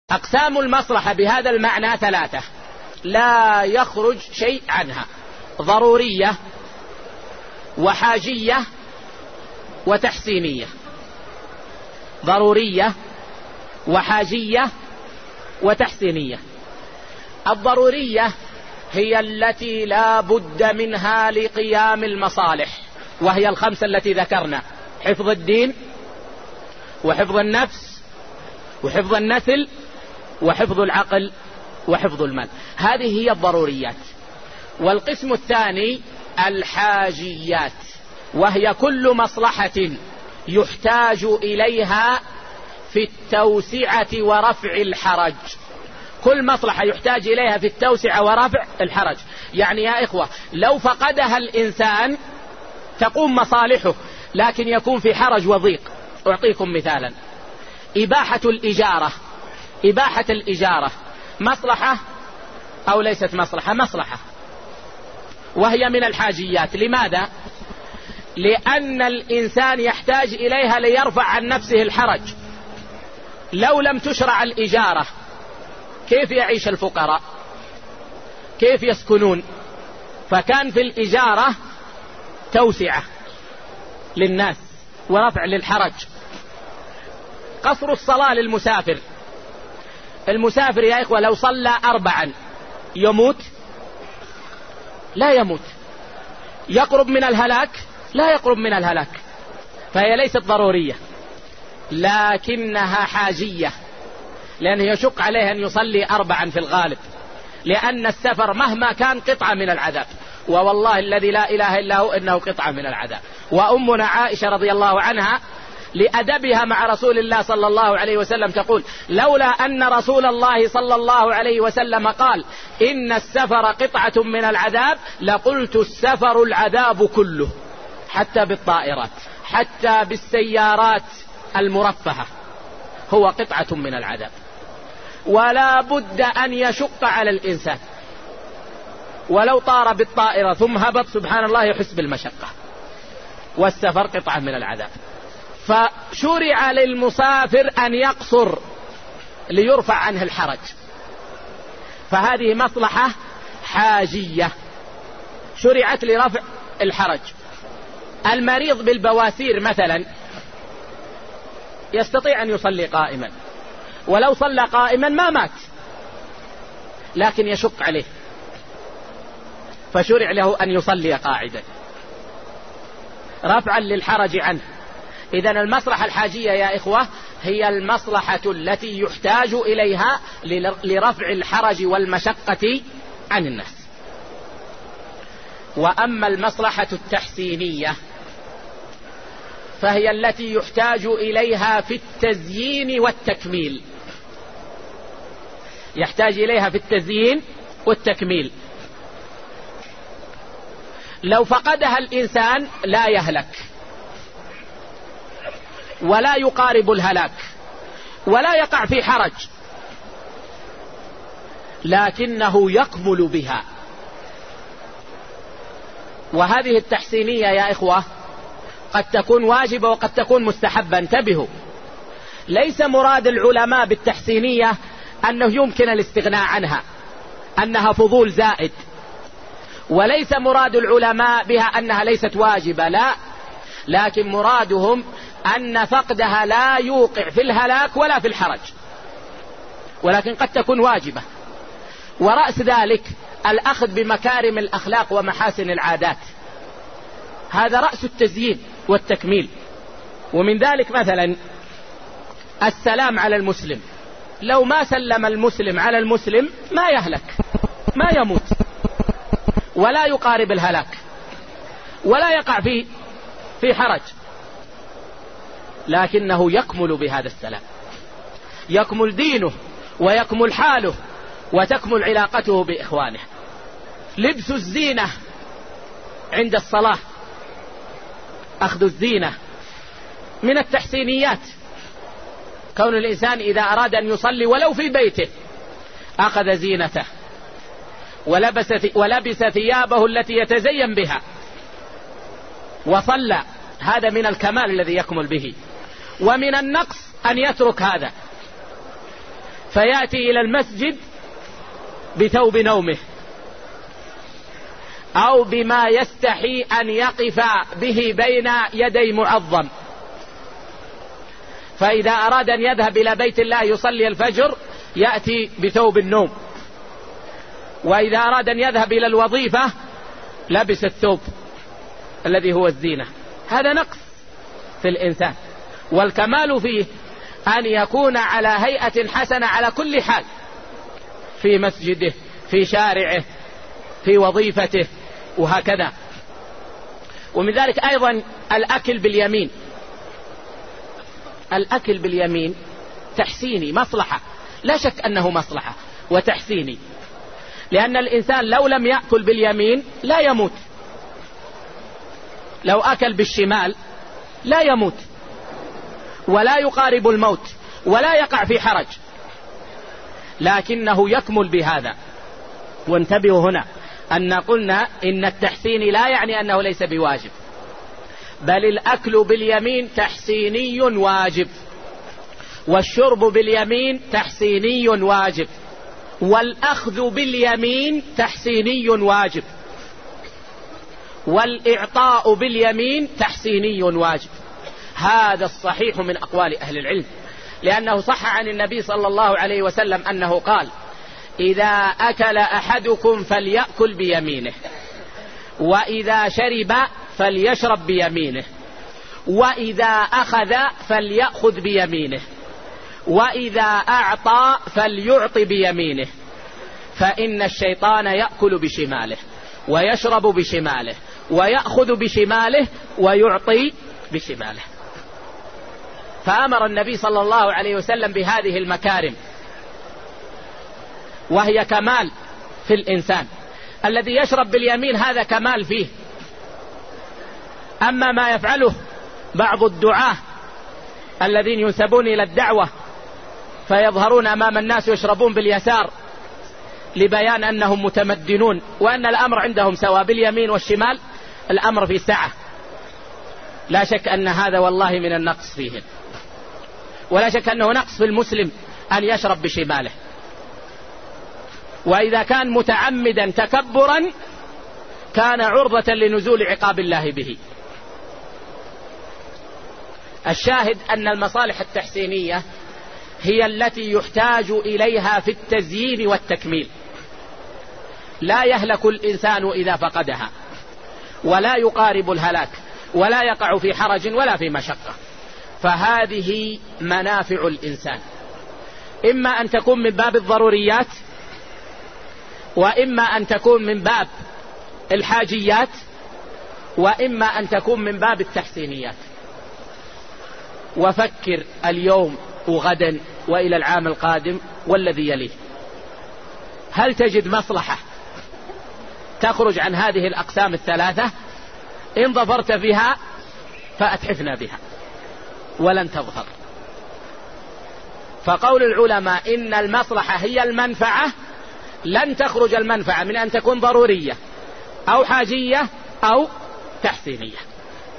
أقسام المصلحة بهذا المعنى ثلاثة لا يخرج شيء عنها: ضرورية وحاجية وتحسينية. ضرورية وحاجية وتحسينية. الضرورية هي التي لا بد منها لقيام المصالح، وهي الخمسة التي ذكرنا: حفظ الدين وحفظ النفس وحفظ النسل وحفظ العقل وحفظ المال. هذه هي الضروريات. والقسم الثاني الحاجيات، وهي كل مصلحة يحتاج إليها في التوسعة ورفع الحرج. كل مصلحة يحتاج إليها في التوسعة ورفع الحرج. يعني يا إخوة، لو فقدها الإنسان تقوم مصالحه، لكن يكون في حرج وضيق. أعطيكم مثالا: إباحة الإجارة مصلحة أو ليست مصلحة؟ مصلحة، وهي من الحاجيات. لماذا؟ لأن الإنسان يحتاج إليها ليرفع عن نفسه الحرج. لو لم تشرع الإجارة كيف يعيش الفقراء؟ كيف يسكنون؟ فكان في الإجارة توسعة للناس ورفع للحرج. قصر الصلاة للمسافر. المسافر يا إخوة لو صلى 4 يموت؟ لا يموت. يقرب من الهلاك؟ لا يقرب من الهلاك. فهي ليست ضرورية، لكنها حاجية، لأنه يشق عليه أن يصلي 4 في الغالب، لأن السفر مهما كان قطعة من العذاب، ووالله الذي لا إله إلا هو إنه قطعة من العذاب. وأمنا عائشة رضي الله عنها لأدبها مع رسول الله صلى الله عليه وسلم تقول: لولا أن رسول الله صلى الله عليه وسلم قال إن السفر قطعة من العذاب لقلت السفر العذاب كله، حتى بالطائرات، حتى بالسيارات المرفهة هو قطعة من العذاب. ولا بد أن يشق على الإنسان، ولو طار بالطائرة ثم هبط سبحان الله يحس بالمشقة. والسفر قطعة من العذاب. فشرع للمسافر أن يقصر ليرفع عنه الحرج، فهذه مصلحة حاجية شرعت لرفع الحرج. المريض بالبواسير مثلا يستطيع أن يصلي قائما، ولو صلى قائما ما مات، لكن يشق عليه، فشرع له أن يصلي قاعدا رفعا للحرج عنه. إذن المصلحة الحاجية يا إخوة هي المصلحة التي يحتاج إليها لرفع الحرج والمشقة عن الناس. وأما المصلحة التحسينية فهي التي يحتاج إليها في التزيين والتكميل. يحتاج إليها في التزيين والتكميل. لو فقدها الإنسان لا يهلك ولا يقارب الهلاك ولا يقع في حرج، لكنه يكمل بها. وهذه التحسينية يا إخوة قد تكون واجبة وقد تكون مستحبة. انتبهوا، ليس مراد العلماء بالتحسينية أنه يمكن الاستغناء عنها، أنها فضول زائد، وليس مراد العلماء بها أنها ليست واجبة، لا، لكن مرادهم أن فقدها لا يوقع في الهلاك ولا في الحرج، ولكن قد تكون واجبة. ورأس ذلك الأخذ بمكارم الأخلاق ومحاسن العادات، هذا رأس التزيين والتكميل. ومن ذلك مثلا السلام على المسلم. لو ما سلم المسلم على المسلم ما يهلك، ما يموت، ولا يقارب الهلاك، ولا يقع في حرج، لكنه يكمل بهذا السلام، يكمل دينه ويكمل حاله وتكمل علاقته بإخوانه. لبس الزينة عند الصلاة، أخذ الزينة من التحسينيات. كون الإنسان إذا أراد أن يصلي ولو في بيته أخذ زينته ولبس ثيابه التي يتزين بها وصلى، هذا من الكمال الذي يكمل به. ومن النقص أن يترك هذا، فيأتي إلى المسجد بثوب نومه أو بما يستحي أن يقف به بين يدي معظم، فإذا أراد أن يذهب إلى بيت الله يصلي الفجر يأتي بثوب النوم، وإذا أراد أن يذهب إلى الوظيفة لبس الثوب الذي هو الزينة. هذا نقص في الإنسان، والكمال فيه أن يكون على هيئة حسنة على كل حال، في مسجده، في شارعه، في وظيفته، وهكذا. ومن ذلك أيضا الأكل باليمين. الأكل باليمين تحسيني، مصلحة، لا شك أنه مصلحة وتحسيني، لأن الإنسان لو لم يأكل باليمين لا يموت، لو أكل بالشمال لا يموت ولا يقارب الموت ولا يقع في حرج، لكنه يكمل بهذا. وانتبهوا هنا أن قلنا إن التحسين لا يعني أنه ليس بواجب، بل الأكل باليمين تحسيني واجب، والشرب باليمين تحسيني واجب، والأخذ باليمين تحسيني واجب، والإعطاء باليمين تحسيني واجب. هذا الصحيح من أقوال أهل العلم، لأنه صح عن النبي صلى الله عليه وسلم أنه قال: إذا أكل أحدكم فليأكل بيمينه، وإذا شرب فليشرب بيمينه، وإذا أخذ فليأخذ بيمينه، وإذا أعطى فليعط بيمينه، فإن الشيطان يأكل بشماله ويشرب بشماله ويأخذ بشماله ويعطي بشماله. فأمر النبي صلى الله عليه وسلم بهذه المكارم، وهي كمال في الإنسان. الذي يشرب باليمين هذا كمال فيه. أما ما يفعله بعض الدعاة الذين ينسبون إلى الدعوة فيظهرون أمام الناس يشربون باليسار لبيان أنهم متمدنون، وأن الأمر عندهم سواء باليمين والشمال، الأمر في سعة، لا شك أن هذا والله من النقص فيه، ولا شك أنه نقص في المسلم أن يشرب بشماله، وإذا كان متعمدا تكبرا كان عرضة لنزول عقاب الله به. الشاهد أن المصالح التحسينية هي التي يحتاج إليها في التزيين والتكميل، لا يهلك الإنسان إذا فقدها، ولا يقارب الهلاك، ولا يقع في حرج ولا في مشقة. فهذه منافع الإنسان، إما أن تكون من باب الضروريات، وإما أن تكون من باب الحاجيات، وإما أن تكون من باب التحسينيات. وفكر اليوم وغدا وإلى العام القادم والذي يليه، هل تجد مصلحة تخرج عن هذه الأقسام الثلاثة؟ إن ظفرت بها فأتحفنا بها، ولن تظهر. فقول العلماء إن المصلحة هي المنفعة، لن تخرج المنفعة من أن تكون ضرورية أو حاجية أو تحسينية.